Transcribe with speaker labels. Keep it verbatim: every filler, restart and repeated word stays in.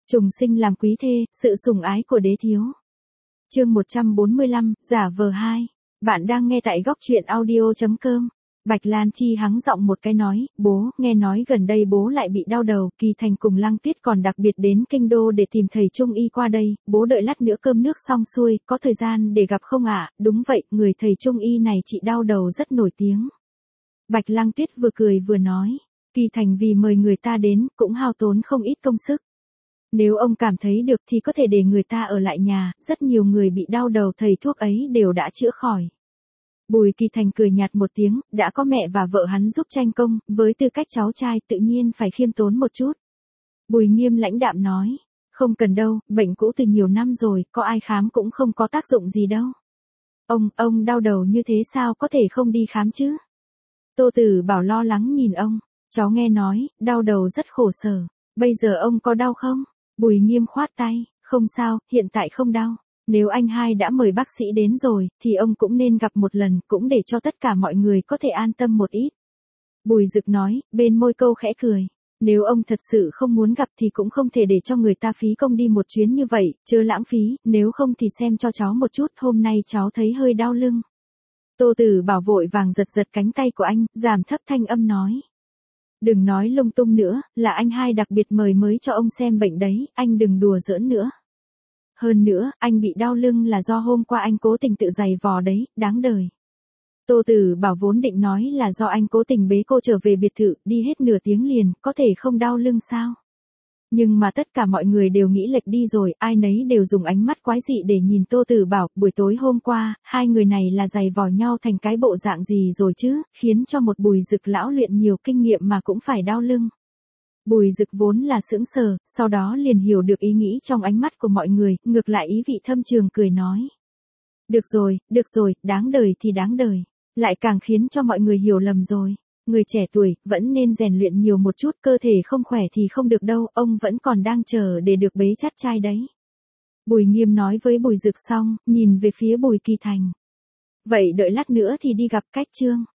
Speaker 1: Trùng sinh làm quý thê, sự sủng ái của đế thiếu. Chương một trăm bốn mươi lăm, giả vờ hai. Bạn đang nghe tại góc truyện audio chấm com. Bạch Lan Chi hắng giọng một cái nói, bố, nghe nói gần đây bố lại bị đau đầu, Kỳ Thành cùng Lăng Tuyết còn đặc biệt đến kinh đô để tìm thầy trung y qua đây, bố đợi lát nữa cơm nước xong xuôi, có thời gian để gặp không ạ? Đúng vậy, người thầy trung y này trị đau đầu rất nổi tiếng. Bạch Lăng Tuyết vừa cười vừa nói, Kỳ Thành vì mời người ta đến, cũng hao tốn không ít công sức. Nếu ông cảm thấy được thì có thể để người ta ở lại nhà, rất nhiều người bị đau đầu thầy thuốc ấy đều đã chữa khỏi. Bùi Kỳ Thành cười nhạt một tiếng, đã có mẹ và vợ hắn giúp tranh công, với tư cách cháu trai tự nhiên phải khiêm tốn một chút. Bùi Nghiêm lãnh đạm nói, không cần đâu, bệnh cũ từ nhiều năm rồi, có ai khám cũng không có tác dụng gì đâu. Ông, ông đau đầu như thế sao có thể không đi khám chứ? Tô Tử Bảo lo lắng nhìn ông, cháu nghe nói, đau đầu rất khổ sở, bây giờ ông có đau không? Bùi Nghiêm khoát tay, không sao, hiện tại không đau. Nếu anh hai đã mời bác sĩ đến rồi, thì ông cũng nên gặp một lần, cũng để cho tất cả mọi người có thể an tâm một ít. Bùi Dực nói, bên môi câu khẽ cười. Nếu ông thật sự không muốn gặp thì cũng không thể để cho người ta phí công đi một chuyến như vậy, chớ lãng phí, nếu không thì xem cho cháu một chút, hôm nay cháu thấy hơi đau lưng. Tô Tử Bảo vội vàng giật giật cánh tay của anh, giảm thấp thanh âm nói. Đừng nói lung tung nữa, là anh hai đặc biệt mời mới cho ông xem bệnh đấy, anh đừng đùa giỡn nữa. Hơn nữa, anh bị đau lưng là do hôm qua anh cố tình tự giày vò đấy, đáng đời. Tô Tử Bảo vốn định nói là do anh cố tình bế cô trở về biệt thự, đi hết nửa tiếng liền, có thể không đau lưng sao? Nhưng mà tất cả mọi người đều nghĩ lệch đi rồi, ai nấy đều dùng ánh mắt quái dị để nhìn Tô Tử Bảo, buổi tối hôm qua, hai người này là giày vò nhau thành cái bộ dạng gì rồi chứ, khiến cho một Bùi Dực lão luyện nhiều kinh nghiệm mà cũng phải đau lưng. Bùi Dực vốn là sững sờ, sau đó liền hiểu được ý nghĩ trong ánh mắt của mọi người, ngược lại ý vị thâm trường cười nói. Được rồi, được rồi, đáng đời thì đáng đời, lại càng khiến cho mọi người hiểu lầm rồi. Người trẻ tuổi, vẫn nên rèn luyện nhiều một chút, cơ thể không khỏe thì không được đâu, ông vẫn còn đang chờ để được bế chắt trai đấy. Bùi Nghiêm nói với Bùi Dực xong, nhìn về phía Bùi Kỳ Thành. Vậy đợi lát nữa thì đi gặp Cách Trương.